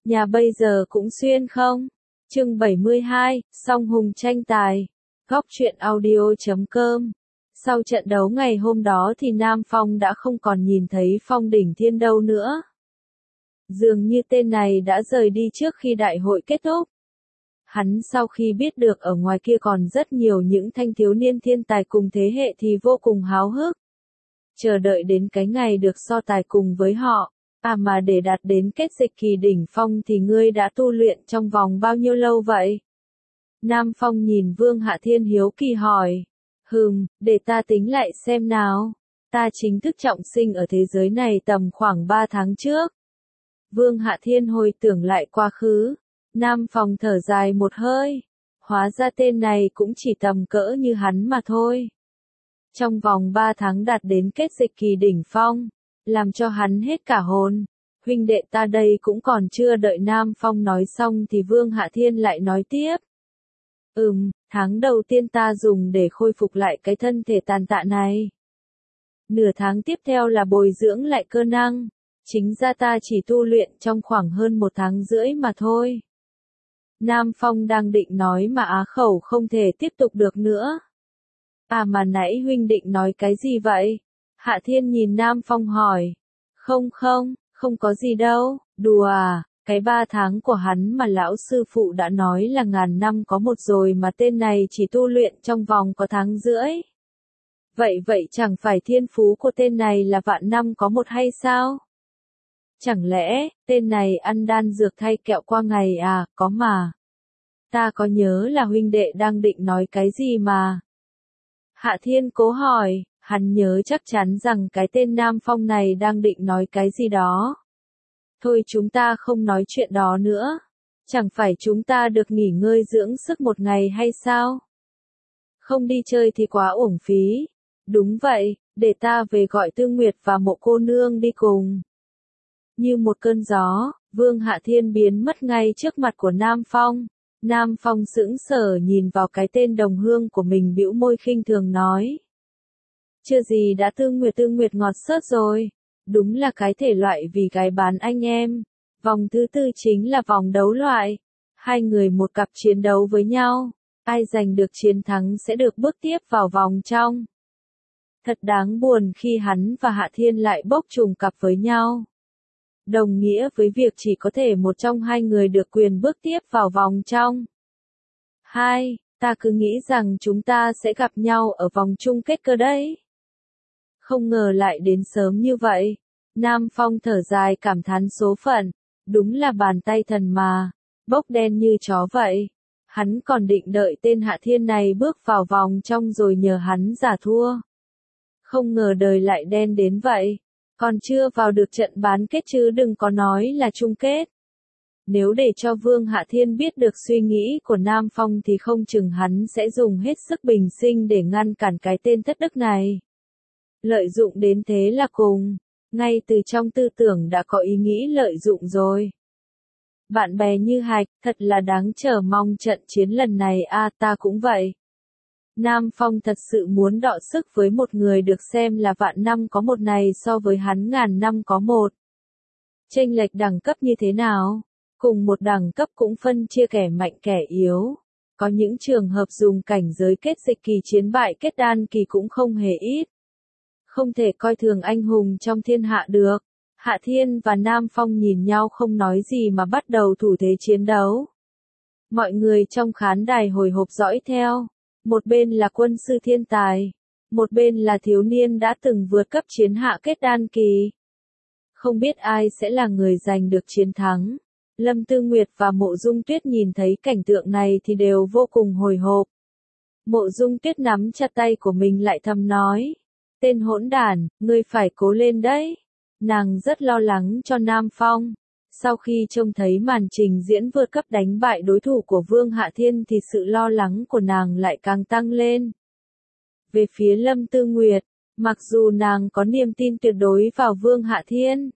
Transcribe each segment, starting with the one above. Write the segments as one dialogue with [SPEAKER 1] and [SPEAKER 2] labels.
[SPEAKER 1] Nhà bây giờ cũng xuyên không? Chương 72, Song Hùng tranh tài. Góc truyện audio.com. Sau trận đấu ngày hôm đó thì Nam Phong đã không còn nhìn thấy Phong Đỉnh Thiên đâu nữa. Dường như tên này đã rời đi trước khi đại hội kết thúc. Hắn sau khi biết được ở ngoài kia còn rất nhiều những thanh thiếu niên thiên tài cùng thế hệ thì vô cùng háo hức. Chờ đợi đến cái ngày được so tài cùng với họ. Mà để đạt đến kết dịch kỳ đỉnh phong thì ngươi đã tu luyện trong vòng bao nhiêu lâu vậy? Nam Phong nhìn Vương Hạ Thiên hiếu kỳ hỏi. Để ta tính lại xem nào. Ta chính thức trọng sinh ở thế giới này tầm khoảng 3 tháng trước. Vương Hạ Thiên hồi tưởng lại quá khứ. Nam Phong thở dài một hơi. Hóa ra tên này cũng chỉ tầm cỡ như hắn mà thôi. Trong vòng 3 tháng đạt đến kết dịch kỳ đỉnh phong. Làm cho hắn hết cả hồn. Huynh đệ ta đây cũng còn chưa đợi Nam Phong nói xong thì Vương Hạ Thiên lại nói tiếp. Tháng đầu tiên ta dùng để khôi phục lại cái thân thể tàn tạ này. Nửa tháng tiếp theo là bồi dưỡng lại cơ năng. Chính ra ta chỉ tu luyện trong khoảng hơn 1 tháng rưỡi mà thôi. Nam Phong đang định nói mà á khẩu không thể tiếp tục được nữa. Mà nãy huynh định nói cái gì vậy? Hạ Thiên nhìn Nam Phong hỏi. Không có gì đâu, đùa à, cái 3 tháng của hắn mà lão sư phụ đã nói là ngàn năm có một rồi mà tên này chỉ tu luyện trong vòng có tháng rưỡi. Vậy chẳng phải thiên phú của tên này là vạn năm có một hay sao? Chẳng lẽ, tên này ăn đan dược thay kẹo qua ngày à, có mà. Ta có nhớ là huynh đệ đang định nói cái gì mà. Hạ Thiên cố hỏi. Hắn nhớ chắc chắn rằng cái tên Nam Phong này đang định nói cái gì đó. Thôi chúng ta không nói chuyện đó nữa. Chẳng phải chúng ta được nghỉ ngơi dưỡng sức một ngày hay sao? Không đi chơi thì quá uổng phí. Đúng vậy, để ta về gọi Tư Nguyệt và Mộ cô nương đi cùng. Như một cơn gió, Vương Hạ Thiên biến mất ngay trước mặt của Nam Phong. Nam Phong sững sờ nhìn vào cái tên đồng hương của mình bĩu môi khinh thường nói. Chưa gì đã Tư Nguyệt ngọt xớt rồi. Đúng là cái thể loại vì gái bán anh em. Vòng thứ tư chính là vòng đấu loại. 2 người một cặp chiến đấu với nhau. Ai giành được chiến thắng sẽ được bước tiếp vào vòng trong. Thật đáng buồn khi hắn và Hạ Thiên lại bốc trùng cặp với nhau. Đồng nghĩa với việc chỉ có thể một trong 2 người được quyền bước tiếp vào vòng trong. Ta cứ nghĩ rằng chúng ta sẽ gặp nhau ở vòng chung kết cơ đấy. Không ngờ lại đến sớm như vậy. Nam Phong thở dài cảm thán số phận. Đúng là bàn tay thần mà. Bốc đen như chó vậy. Hắn còn định đợi tên Hạ Thiên này bước vào vòng trong rồi nhờ hắn giả thua. Không ngờ đời lại đen đến vậy. Còn chưa vào được trận bán kết chứ đừng có nói là chung kết. Nếu để cho Vương Hạ Thiên biết được suy nghĩ của Nam Phong thì không chừng hắn sẽ dùng hết sức bình sinh để ngăn cản cái tên thất đức này. Lợi dụng đến thế là cùng. Ngay từ trong tư tưởng đã có ý nghĩ lợi dụng rồi. Bạn bè như Hạch, thật là đáng chờ mong trận chiến lần này ta cũng vậy. Nam Phong thật sự muốn đọ sức với một người được xem là vạn năm có một này so với hắn ngàn năm có một. Chênh lệch đẳng cấp như thế nào? Cùng một đẳng cấp cũng phân chia kẻ mạnh kẻ yếu. Có những trường hợp dùng cảnh giới kết dịch kỳ chiến bại kết đan kỳ cũng không hề ít. Không thể coi thường anh hùng trong thiên hạ được. Hạ Thiên và Nam Phong nhìn nhau không nói gì mà bắt đầu thủ thế chiến đấu. Mọi người trong khán đài hồi hộp dõi theo. Một bên là quân sư thiên tài. Một bên là thiếu niên đã từng vượt cấp chiến hạ kết đan kỳ. Không biết ai sẽ là người giành được chiến thắng. Lâm Tư Nguyệt và Mộ Dung Tuyết nhìn thấy cảnh tượng này thì đều vô cùng hồi hộp. Mộ Dung Tuyết nắm chặt tay của mình lại thầm nói. Tên hỗn đản, ngươi phải cố lên đấy. Nàng rất lo lắng cho Nam Phong. Sau khi trông thấy màn trình diễn vượt cấp đánh bại đối thủ của Vương Hạ Thiên thì sự lo lắng của nàng lại càng tăng lên. Về phía Lâm Tư Nguyệt, mặc dù nàng có niềm tin tuyệt đối vào Vương Hạ Thiên,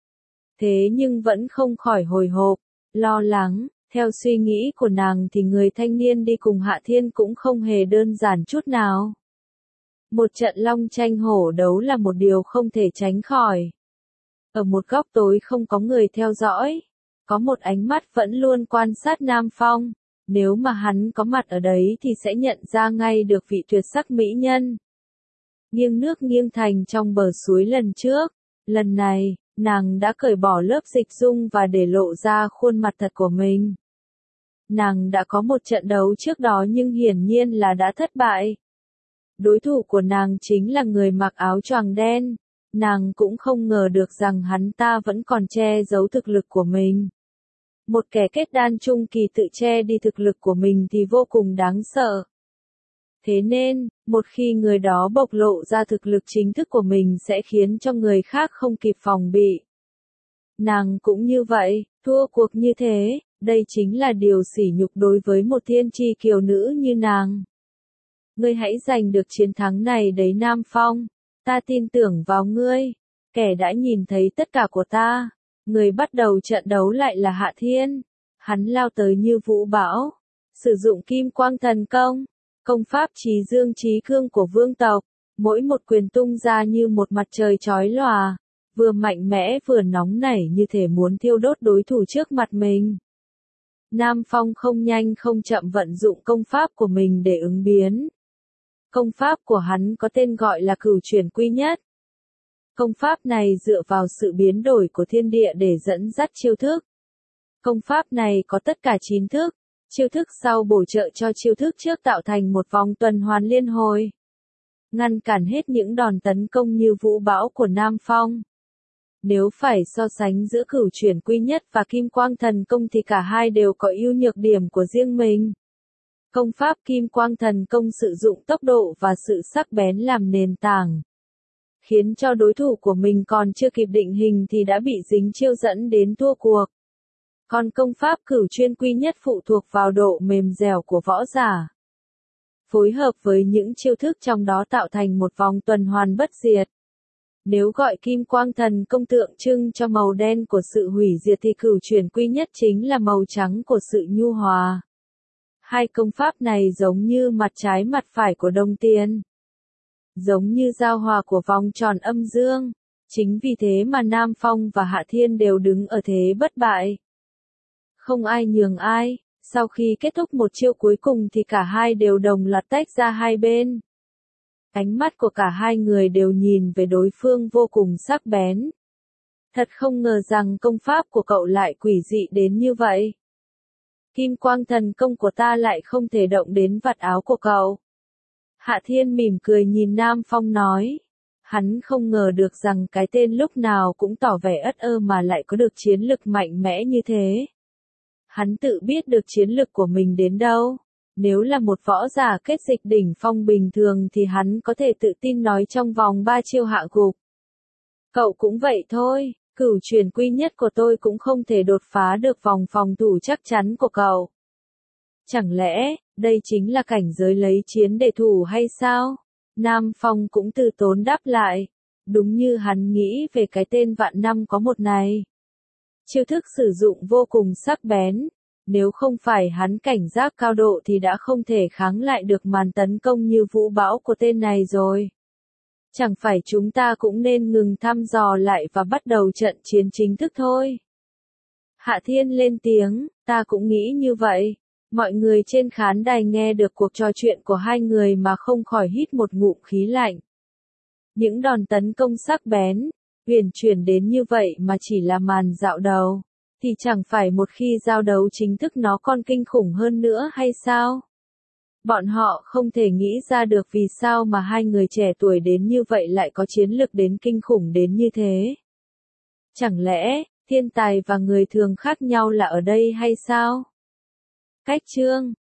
[SPEAKER 1] thế nhưng vẫn không khỏi hồi hộp, lo lắng. Theo suy nghĩ của nàng thì người thanh niên đi cùng Hạ Thiên cũng không hề đơn giản chút nào. Một trận long tranh hổ đấu là một điều không thể tránh khỏi. Ở một góc tối không có người theo dõi. Có một ánh mắt vẫn luôn quan sát Nam Phong. Nếu mà hắn có mặt ở đấy thì sẽ nhận ra ngay được vị tuyệt sắc mỹ nhân. Nghiêng nước nghiêng thành trong bờ suối lần trước. Lần này, nàng đã cởi bỏ lớp dịch dung và để lộ ra khuôn mặt thật của mình. Nàng đã có một trận đấu trước đó nhưng hiển nhiên là đã thất bại. Đối thủ của nàng chính là người mặc áo choàng đen. Nàng cũng không ngờ được rằng hắn ta vẫn còn che giấu thực lực của mình. Một kẻ kết đan trung kỳ tự che đi thực lực của mình thì vô cùng đáng sợ. Thế nên, một khi người đó bộc lộ ra thực lực chính thức của mình sẽ khiến cho người khác không kịp phòng bị. Nàng cũng như vậy, thua cuộc như thế, đây chính là điều sỉ nhục đối với một thiên chi kiều nữ như nàng. Ngươi hãy giành được chiến thắng này đấy Nam Phong, ta tin tưởng vào ngươi, kẻ đã nhìn thấy tất cả của ta. Người bắt đầu trận đấu lại là Hạ Thiên. Hắn lao tới như vũ bão, sử dụng kim quang thần công, công pháp trí dương trí cương của vương tộc, mỗi một quyền tung ra như một mặt trời chói lòa, vừa mạnh mẽ vừa nóng nảy như thể muốn thiêu đốt đối thủ trước mặt mình. Nam Phong không nhanh không chậm vận dụng công pháp của mình để ứng biến. Công pháp của hắn có tên gọi là Cửu Chuyển Quy Nhất. Công pháp này dựa vào sự biến đổi của thiên địa để dẫn dắt chiêu thức. Công pháp này có tất cả 9 thức, chiêu thức sau bổ trợ cho chiêu thức trước tạo thành một vòng tuần hoàn liên hồi. Ngăn cản hết những đòn tấn công như vũ bão của Nam Phong. Nếu phải so sánh giữa Cửu Chuyển Quy Nhất và Kim Quang Thần Công thì cả hai đều có ưu nhược điểm của riêng mình. Công pháp Kim Quang Thần Công sử dụng tốc độ và sự sắc bén làm nền tảng, khiến cho đối thủ của mình còn chưa kịp định hình thì đã bị dính chiêu dẫn đến thua cuộc. Còn công pháp Cửu Chuyên Quy Nhất phụ thuộc vào độ mềm dẻo của võ giả, phối hợp với những chiêu thức trong đó tạo thành một vòng tuần hoàn bất diệt. Nếu gọi Kim Quang Thần Công tượng trưng cho màu đen của sự hủy diệt thì Cửu Chuyển Quy Nhất chính là màu trắng của sự nhu hòa. Hai công pháp này giống như mặt trái mặt phải của đồng tiền, giống như giao hòa của vòng tròn âm dương. Chính vì thế mà Nam Phong và Hạ Thiên đều đứng ở thế bất bại. Không ai nhường ai, sau khi kết thúc một chiêu cuối cùng thì cả hai đều đồng loạt tách ra hai bên. Ánh mắt của cả hai người đều nhìn về đối phương vô cùng sắc bén. Thật không ngờ rằng công pháp của cậu lại quỷ dị đến như vậy. Kim Quang Thần Công của ta lại không thể động đến vạt áo của cậu. Hạ Thiên mỉm cười nhìn Nam Phong nói. Hắn không ngờ được rằng cái tên lúc nào cũng tỏ vẻ ất ơ mà lại có được chiến lực mạnh mẽ như thế. Hắn tự biết được chiến lực của mình đến đâu. Nếu là một võ giả kết dịch đỉnh phong bình thường thì hắn có thể tự tin nói trong vòng 3 chiêu hạ gục. Cậu cũng vậy thôi, Cửu Chuyển Quy Nhất của tôi cũng không thể đột phá được vòng phòng thủ chắc chắn của cậu. Chẳng lẽ, đây chính là cảnh giới lấy chiến để thủ hay sao? Nam Phong cũng từ tốn đáp lại. Đúng như hắn nghĩ về cái tên vạn năm có một này. Chiêu thức sử dụng vô cùng sắc bén. Nếu không phải hắn cảnh giác cao độ thì đã không thể kháng lại được màn tấn công như vũ bão của tên này rồi. Chẳng phải chúng ta cũng nên ngừng thăm dò lại và bắt đầu trận chiến chính thức thôi. Hạ Thiên lên tiếng, ta cũng nghĩ như vậy. Mọi người trên khán đài nghe được cuộc trò chuyện của hai người mà không khỏi hít một ngụm khí lạnh. Những đòn tấn công sắc bén, huyền chuyển đến như vậy mà chỉ là màn dạo đầu, thì chẳng phải một khi giao đấu chính thức nó còn kinh khủng hơn nữa hay sao? Bọn họ không thể nghĩ ra được vì sao mà hai người trẻ tuổi đến như vậy lại có chiến lực đến kinh khủng đến như thế. Chẳng lẽ, thiên tài và người thường khác nhau là ở đây hay sao? Cách chương